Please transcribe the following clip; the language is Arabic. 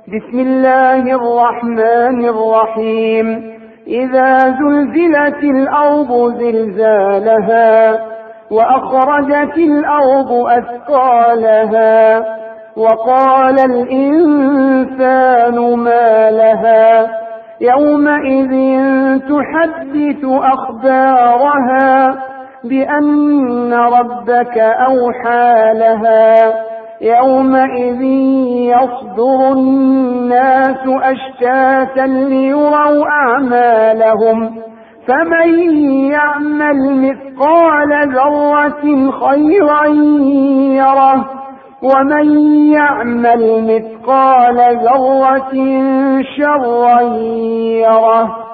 بسم الله الرحمن الرحيم. إذا زلزلت الأرض زلزالها وأخرجت الأرض أثقالها وقال الإنسان ما لها يومئذ تحدث أخبارها بأن ربك أوحى لها يومئذ يصدر الناس أشتاتا ليروا أعمالهم فمن يعمل مثقال ذرة خيرا يره ومن يعمل مثقال ذرة شرا يره.